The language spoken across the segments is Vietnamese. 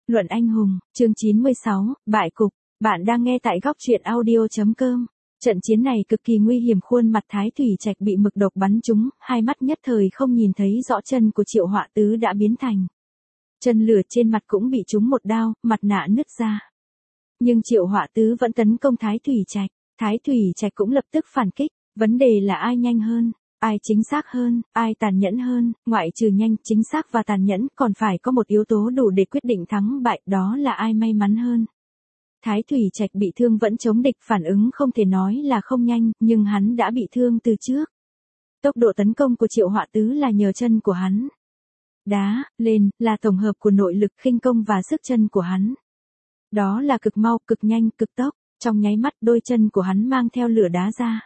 Luận anh hùng, chương 96, bại cục. Bạn đang nghe tại góc truyện audio.com. Trận chiến này cực kỳ nguy hiểm, khuôn mặt Thái Thủy Trạch bị mực độc bắn trúng, hai mắt nhất thời không nhìn thấy rõ, chân của Triệu Họa Tứ đã biến thành chân lửa, trên mặt cũng bị trúng một đao, mặt nạ nứt ra. Nhưng Triệu Họa Tứ vẫn tấn công Thái Thủy Trạch, Thái Thủy Trạch cũng lập tức phản kích, vấn đề là ai nhanh hơn, ai chính xác hơn, ai tàn nhẫn hơn, ngoại trừ nhanh, chính xác và tàn nhẫn, còn phải có một yếu tố đủ để quyết định thắng bại, đó là ai may mắn hơn. Thái Thủy Trạch bị thương vẫn chống địch, phản ứng không thể nói là không nhanh, nhưng hắn đã bị thương từ trước. Tốc độ tấn công của Triệu Họa Tứ là nhờ chân của hắn. Đá lên là tổng hợp của nội lực, khinh công và sức chân của hắn. Đó là cực mau, cực nhanh, cực tốc, trong nháy mắt đôi chân của hắn mang theo lửa đá ra.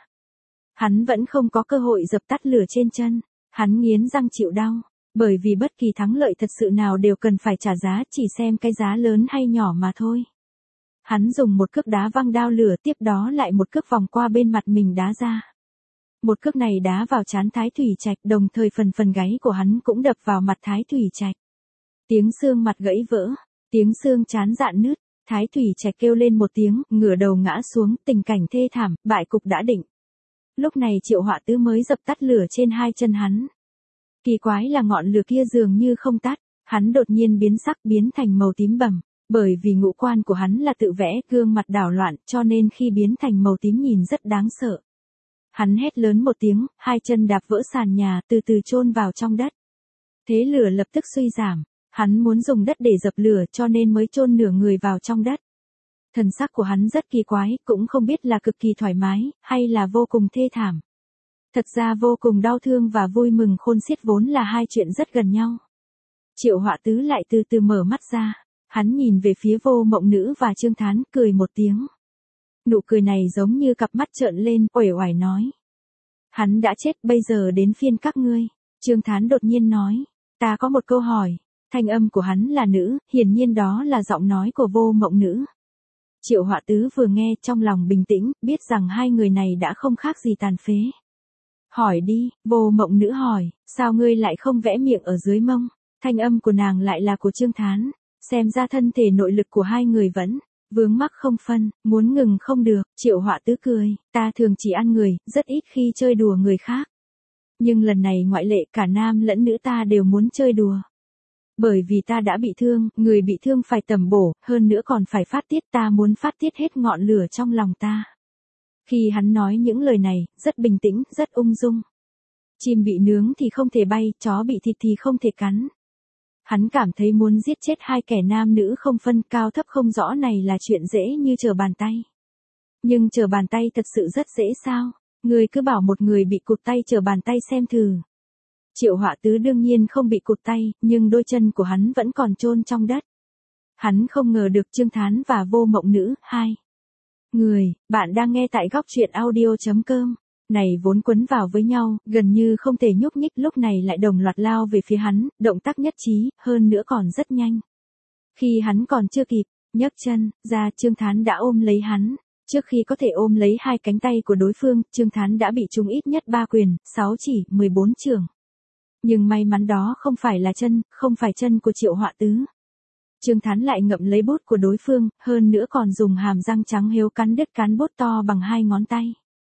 Hắn vẫn không có cơ hội dập tắt lửa trên chân, hắn nghiến răng chịu đau, bởi vì bất kỳ thắng lợi thật sự nào đều cần phải trả giá, chỉ xem cái giá lớn hay nhỏ mà thôi. Hắn dùng một cước đá văng đao lửa, tiếp đó lại một cước vòng qua bên mặt mình đá ra. Một cước này đá vào trán Thái Thủy Trạch, đồng thời phần gáy của hắn cũng đập vào mặt Thái Thủy Trạch. Tiếng xương mặt gãy vỡ, tiếng xương trán rạn nứt, Thái Thủy Trạch kêu lên một tiếng, ngửa đầu ngã xuống, tình cảnh thê thảm, bại cục đã định. Lúc này Triệu Họa Tứ mới dập tắt lửa trên hai chân hắn. Kỳ quái là ngọn lửa kia dường như không tắt, hắn đột nhiên biến sắc, biến thành màu tím bầm, bởi vì ngũ quan của hắn là tự vẽ, gương mặt đảo loạn, cho nên khi biến thành màu tím nhìn rất đáng sợ. Hắn hét lớn một tiếng, hai chân đạp vỡ sàn nhà, từ từ chôn vào trong đất. Thế lửa lập tức suy giảm, hắn muốn dùng đất để dập lửa cho nên mới chôn nửa người vào trong đất. Thần sắc của hắn rất kỳ quái, cũng không biết là cực kỳ thoải mái, hay là vô cùng thê thảm. Thật ra vô cùng đau thương và vui mừng khôn xiết vốn là hai chuyện rất gần nhau. Triệu Họa Tứ lại từ từ mở mắt ra, hắn nhìn về phía Vô Mộng Nữ và Trương Thán, cười một tiếng. Nụ cười này giống như cặp mắt trợn lên, uể oải nói. Hắn đã chết, bây giờ đến phiên các ngươi. Trương Thán đột nhiên nói, ta có một câu hỏi. Thanh âm của hắn là nữ, hiển nhiên đó là giọng nói của Vô Mộng Nữ. Triệu Họa Tứ vừa nghe, trong lòng bình tĩnh, biết rằng hai người này đã không khác gì tàn phế. Hỏi đi, Vô Mộng Nữ hỏi, sao ngươi lại không vẽ miệng ở dưới mông? Thanh âm của nàng lại là của Trương Thán, xem ra thân thể nội lực của hai người vẫn vướng mắc không phân, muốn ngừng không được. Triệu Họa Tứ cười, ta thường chỉ ăn người, rất ít khi chơi đùa người khác. Nhưng lần này ngoại lệ, cả nam lẫn nữ ta đều muốn chơi đùa. Bởi vì ta đã bị thương, người bị thương phải tẩm bổ, hơn nữa còn phải phát tiết, ta muốn phát tiết hết ngọn lửa trong lòng ta. Khi hắn nói những lời này, rất bình tĩnh, rất ung dung. Chim bị nướng thì không thể bay, chó bị thịt thì không thể cắn. Hắn cảm thấy muốn giết chết hai kẻ nam nữ không phân cao thấp không rõ này là chuyện dễ như trở bàn tay. Nhưng trở bàn tay thật sự rất dễ sao? Người cứ bảo một người bị cụt tay trở bàn tay xem thử. Triệu Họa Tứ đương nhiên không bị cụt tay, nhưng đôi chân của hắn vẫn còn chôn trong đất. Hắn không ngờ được Trương Thán và Vô Mộng Nữ, hai người, bạn đang nghe tại góc truyện audio.com. Này vốn quấn vào với nhau, gần như không thể nhúc nhích, lúc này lại đồng loạt lao về phía hắn, động tác nhất trí, hơn nữa còn rất nhanh. Khi hắn còn chưa kịp nhấc chân ra, Trương Thán đã ôm lấy hắn. Trước khi có thể ôm lấy hai cánh tay của đối phương, Trương Thán đã bị trúng ít nhất 3 quyền, 6 chỉ, 14 chưởng. Nhưng may mắn đó không phải là chân, không phải chân của Triệu Họa Tứ. Trương Thán lại ngậm lấy bốt của đối phương, hơn nữa còn dùng hàm răng trắng hiếu cắn đứt cán bốt to bằng 2 ngón tay.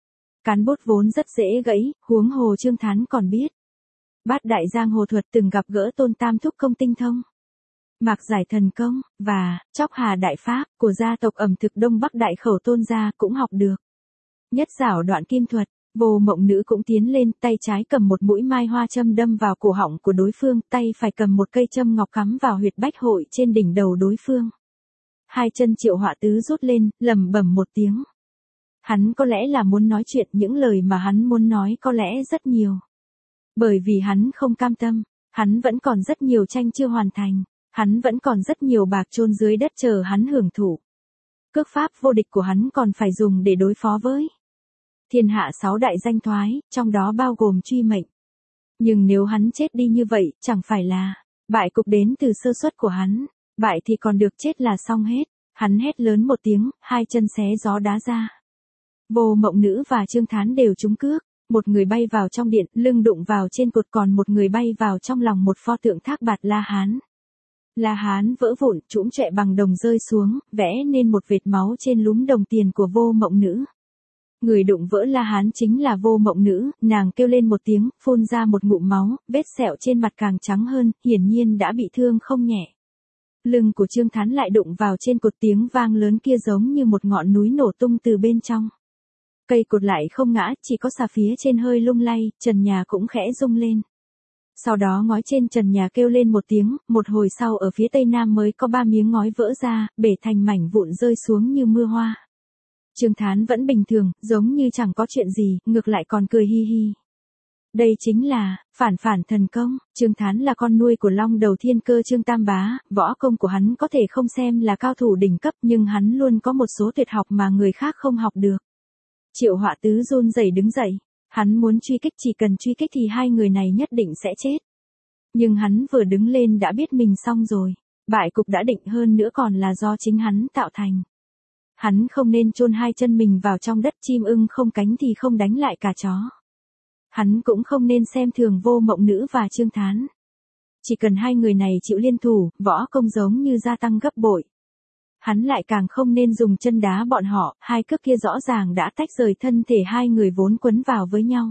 Cán bốt vốn rất dễ gãy, huống hồ Trương Thán còn biết. Bát đại giang hồ thuật, từng gặp gỡ Tôn Tam Thúc công tinh thông. Mạc giải thần công, và chóc hà đại pháp, của gia tộc ẩm thực Đông Bắc Đại Khẩu Tôn gia cũng học được. Nhất giảo đoạn kim thuật, Vô Mộng Nữ cũng tiến lên, tay trái cầm một mũi mai hoa châm đâm vào cổ họng của đối phương, tay phải cầm một cây châm ngọc cắm vào huyệt bách hội trên đỉnh đầu đối phương. Hai chân Triệu Họa Tứ rút lên, lẩm bẩm một tiếng. Hắn có lẽ là muốn nói chuyện, những lời mà hắn muốn nói có lẽ rất nhiều. Bởi vì hắn không cam tâm, hắn vẫn còn rất nhiều tranh chưa hoàn thành, hắn vẫn còn rất nhiều bạc chôn dưới đất chờ hắn hưởng thụ. Cước pháp vô địch của hắn còn phải dùng để đối phó với thiên hạ 6 đại danh thoái, trong đó bao gồm Truy Mệnh. Nhưng nếu hắn chết đi như vậy, chẳng phải là bại cục đến từ sơ suất của hắn, bại thì còn được, chết là xong hết. Hắn hét lớn một tiếng, hai chân xé gió đá ra. Vô Mộng Nữ và Trương Thán đều trúng cước, một người bay vào trong điện, lưng đụng vào trên cột, còn một người bay vào trong lòng một pho tượng Thác Bạt La Hán. La Hán vỡ vụn, trũm trệ bằng đồng rơi xuống, vẽ nên một vệt máu trên lúm đồng tiền của Vô Mộng Nữ. Người đụng vỡ La Hán chính là Vô Mộng Nữ, nàng kêu lên một tiếng, phun ra một ngụm máu, vết sẹo trên mặt càng trắng hơn, hiển nhiên đã bị thương không nhẹ. Lưng của Trương Thán lại đụng vào trên cột, tiếng vang lớn kia giống như một ngọn núi nổ tung từ bên trong. Cây cột lại không ngã, chỉ có xà phía trên hơi lung lay, trần nhà cũng khẽ rung lên. Sau đó ngói trên trần nhà kêu lên một tiếng, một hồi sau ở phía tây nam mới có 3 miếng ngói vỡ ra, bể thành mảnh vụn rơi xuống như mưa hoa. Trương Thán vẫn bình thường, giống như chẳng có chuyện gì, ngược lại còn cười hi hi. Đây chính là phản thần công. Trương Thán là con nuôi của Long Đầu Thiên Cơ Trương Tam Bá, võ công của hắn có thể không xem là cao thủ đỉnh cấp, nhưng hắn luôn có một số tuyệt học mà người khác không học được. Triệu Họa Tứ run rẩy đứng dậy, hắn muốn truy kích, chỉ cần truy kích thì hai người này nhất định sẽ chết. Nhưng hắn vừa đứng lên đã biết mình xong rồi, bại cục đã định, hơn nữa còn là do chính hắn tạo thành. Hắn không nên chôn hai chân mình vào trong đất, chim ưng không cánh thì không đánh lại cả chó. Hắn cũng không nên xem thường Vô Mộng Nữ và Trương Thán. Chỉ cần hai người này chịu liên thủ, võ công giống như gia tăng gấp bội. Hắn lại càng không nên dùng chân đá bọn họ, hai cước kia rõ ràng đã tách rời thân thể hai người vốn quấn vào với nhau.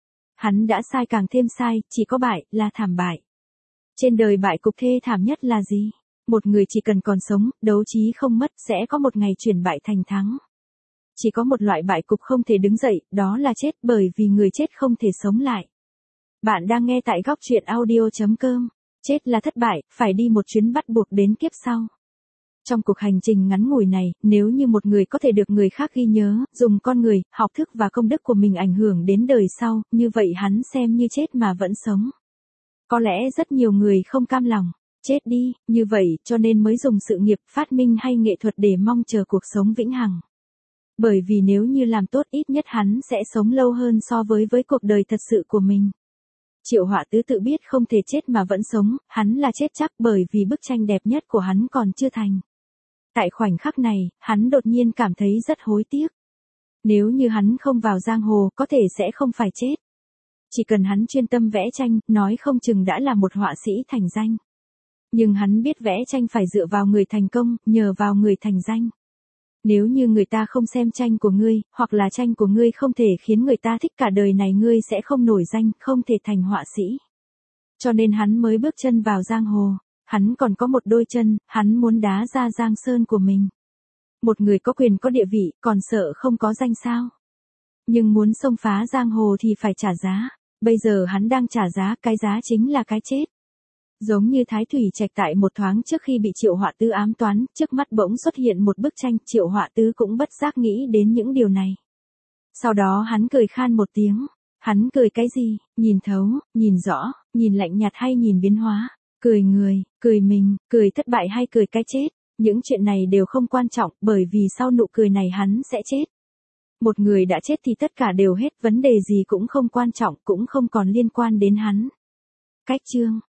Hắn đã sai càng thêm sai, chỉ có bại, là thảm bại. Trên đời bại cục thê thảm nhất là gì? Một người chỉ cần còn sống, đấu trí không mất, sẽ có một ngày chuyển bại thành thắng. Chỉ có một loại bại cục không thể đứng dậy, đó là chết, bởi vì người chết không thể sống lại. Bạn đang nghe tại Góc Truyện Audio.com. Chết là thất bại, phải đi một chuyến bắt buộc đến kiếp sau. Trong cuộc hành trình ngắn ngủi này, nếu như một người có thể được người khác ghi nhớ, dùng con người, học thức và công đức của mình ảnh hưởng đến đời sau, như vậy hắn xem như chết mà vẫn sống. Có lẽ rất nhiều người không cam lòng, chết đi, như vậy, cho nên mới dùng sự nghiệp, phát minh hay nghệ thuật để mong chờ cuộc sống vĩnh hằng. Bởi vì nếu như làm tốt, ít nhất hắn sẽ sống lâu hơn so với cuộc đời thật sự của mình. Triệu Họa Tứ tự biết không thể chết mà vẫn sống, hắn là chết chắc, bởi vì bức tranh đẹp nhất của hắn còn chưa thành. Tại khoảnh khắc này, hắn đột nhiên cảm thấy rất hối tiếc. Nếu như hắn không vào giang hồ, có thể sẽ không phải chết. Chỉ cần hắn chuyên tâm vẽ tranh, nói không chừng đã là một họa sĩ thành danh. Nhưng hắn biết vẽ tranh phải dựa vào người thành công, nhờ vào người thành danh. Nếu như người ta không xem tranh của ngươi, hoặc là tranh của ngươi không thể khiến người ta thích cả đời này, ngươi sẽ không nổi danh, không thể thành họa sĩ. Cho nên hắn mới bước chân vào giang hồ. Hắn còn có một đôi chân, hắn muốn đá ra giang sơn của mình. Một người có quyền có địa vị, còn sợ không có danh sao? Nhưng muốn xông phá giang hồ thì phải trả giá. Bây giờ hắn đang trả giá, cái giá chính là cái chết. Giống như Thái Thủy Trạch tại một thoáng trước khi bị Triệu Họa Tứ ám toán, trước mắt bỗng xuất hiện một bức tranh, Triệu Họa Tứ cũng bất giác nghĩ đến những điều này. Sau đó hắn cười khan một tiếng. Hắn cười cái gì? Nhìn thấu, nhìn rõ, nhìn lạnh nhạt hay nhìn biến hóa? Cười người, cười mình, cười thất bại hay cười cái chết? Những chuyện này đều không quan trọng, bởi vì sau nụ cười này hắn sẽ chết. Một người đã chết thì tất cả đều hết, vấn đề gì cũng không quan trọng, cũng không còn liên quan đến hắn. Cách chương